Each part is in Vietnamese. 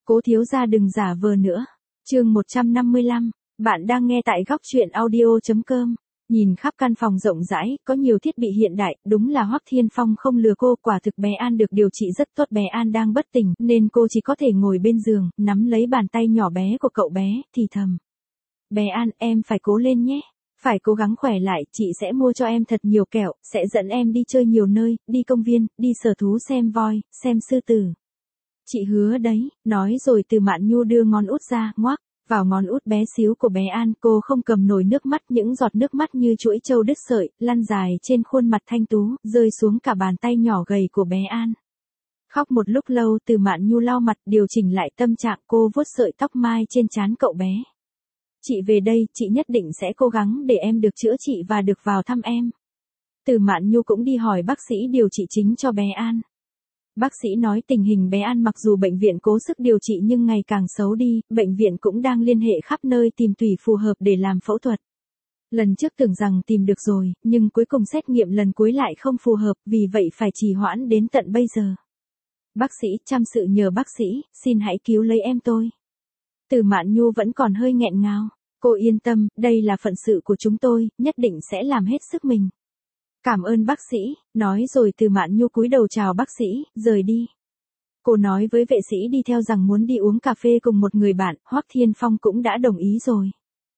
Cố thiếu gia đừng giả vờ nữa. Chương 155, bạn đang nghe tại góc truyện audio.com. Nhìn khắp căn phòng rộng rãi, có nhiều thiết bị hiện đại, đúng là Hoắc Thiên Phong không lừa cô, quả thực bé An được điều trị rất tốt, bé An đang bất tỉnh, nên cô chỉ có thể ngồi bên giường, nắm lấy bàn tay nhỏ bé của cậu bé, thì thầm. Bé An, em phải cố lên nhé. Phải cố gắng khỏe lại, chị sẽ mua cho em thật nhiều kẹo, sẽ dẫn em đi chơi nhiều nơi, đi công viên, đi sở thú xem voi, xem sư tử. Chị hứa đấy, nói rồi Từ Mạn Nhu đưa ngón út ra, ngoắc vào ngón út bé xíu của bé An, cô không cầm nổi nước mắt, những giọt nước mắt như chuỗi trâu đứt sợi, lăn dài trên khuôn mặt thanh tú, rơi xuống cả bàn tay nhỏ gầy của bé An. Khóc một lúc lâu, Từ Mạn Nhu lau mặt, điều chỉnh lại tâm trạng, cô vuốt sợi tóc mai trên trán cậu bé. Chị về đây, chị nhất định sẽ cố gắng để em được chữa trị và được vào thăm em. Từ Mạn Nhu cũng đi hỏi bác sĩ điều trị chính cho bé An. Bác sĩ nói tình hình bé An mặc dù bệnh viện cố sức điều trị nhưng ngày càng xấu đi, bệnh viện cũng đang liên hệ khắp nơi tìm tùy phù hợp để làm phẫu thuật. Lần trước tưởng rằng tìm được rồi, nhưng cuối cùng xét nghiệm lần cuối lại không phù hợp, vì vậy phải trì hoãn đến tận bây giờ. Bác sĩ, chăm sự nhờ bác sĩ, xin hãy cứu lấy em tôi. Từ Mạn Nhu vẫn còn hơi nghẹn ngào. Cô yên tâm, đây là phận sự của chúng tôi, nhất định sẽ làm hết sức mình. Cảm ơn bác sĩ, nói rồi Từ Mạn Nhu cúi đầu chào bác sĩ, rời đi. Cô nói với vệ sĩ đi theo rằng muốn đi uống cà phê cùng một người bạn, Hoắc Thiên Phong cũng đã đồng ý rồi.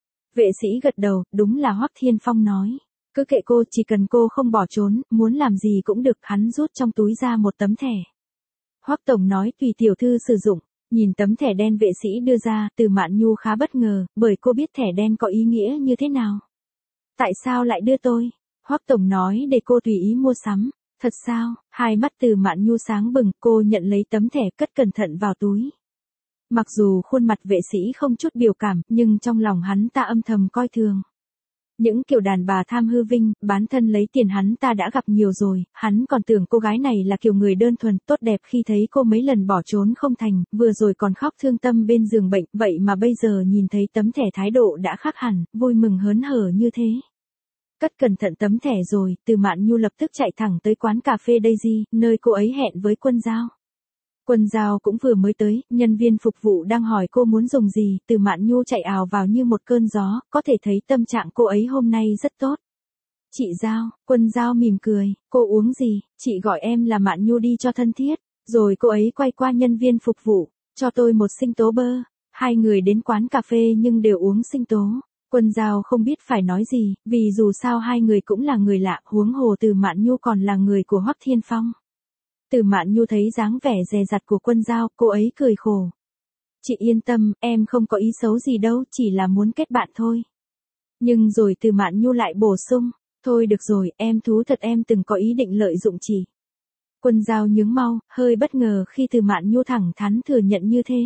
Vệ sĩ gật đầu, đúng là Hoắc Thiên Phong nói. Cứ kệ cô, chỉ cần cô không bỏ trốn, muốn làm gì cũng được, hắn rút trong túi ra một tấm thẻ. Hoắc tổng nói tùy tiểu thư sử dụng. Nhìn tấm thẻ đen vệ sĩ đưa ra, Từ Mạn Nhu khá bất ngờ, bởi cô biết thẻ đen có ý nghĩa như thế nào. Tại sao lại đưa tôi? Hoắc tổng nói để cô tùy ý mua sắm. Thật sao? Hai mắt Từ Mạn Nhu sáng bừng, cô nhận lấy tấm thẻ cất cẩn thận vào túi. Mặc dù khuôn mặt vệ sĩ không chút biểu cảm, nhưng trong lòng hắn ta âm thầm coi thường. Những kiểu đàn bà tham hư vinh, bán thân lấy tiền hắn ta đã gặp nhiều rồi, hắn còn tưởng cô gái này là kiểu người đơn thuần, tốt đẹp, khi thấy cô mấy lần bỏ trốn không thành, vừa rồi còn khóc thương tâm bên giường bệnh, vậy mà bây giờ nhìn thấy tấm thẻ thái độ đã khác hẳn, vui mừng hớn hở như thế. Cất cẩn thận tấm thẻ rồi, Từ Mạn Nhu lập tức chạy thẳng tới quán cà phê Daisy, nơi cô ấy hẹn với Quân Giao. Quân Giao cũng vừa mới tới, nhân viên phục vụ đang hỏi cô muốn dùng gì, Từ Mạn Nhu chạy ào vào như một cơn gió, có thể thấy tâm trạng cô ấy hôm nay rất tốt. Chị Giao, Quân Giao mỉm cười, cô uống gì, chị gọi em là Mạn Nhu đi cho thân thiết, rồi cô ấy quay qua nhân viên phục vụ, cho tôi một sinh tố bơ. Hai người đến quán cà phê nhưng đều uống sinh tố. Quân Giao không biết phải nói gì, vì dù sao hai người cũng là người lạ, huống hồ Từ Mạn Nhu còn là người của Hoắc Thiên Phong. Từ Mạn Nhu thấy dáng vẻ dè dặt của Quân Giao, cô ấy cười khổ. Chị yên tâm, em không có ý xấu gì đâu, chỉ là muốn kết bạn thôi. Nhưng rồi Từ Mạn Nhu lại bổ sung, thôi được rồi, em thú thật, em từng có ý định lợi dụng chị. Quân Giao nhướng mau, hơi bất ngờ khi Từ Mạn Nhu thẳng thắn thừa nhận như thế.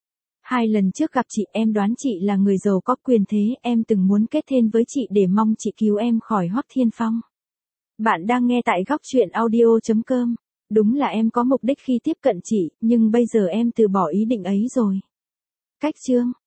Hai lần trước gặp chị, em đoán chị là người giàu có quyền thế, em từng muốn kết hôn với chị để mong chị cứu em khỏi Hoắc Thiên Phong. Bạn đang nghe tại góc truyện audio.com. Đúng là em có mục đích khi tiếp cận chị, nhưng bây giờ em từ bỏ ý định ấy rồi. Cách chương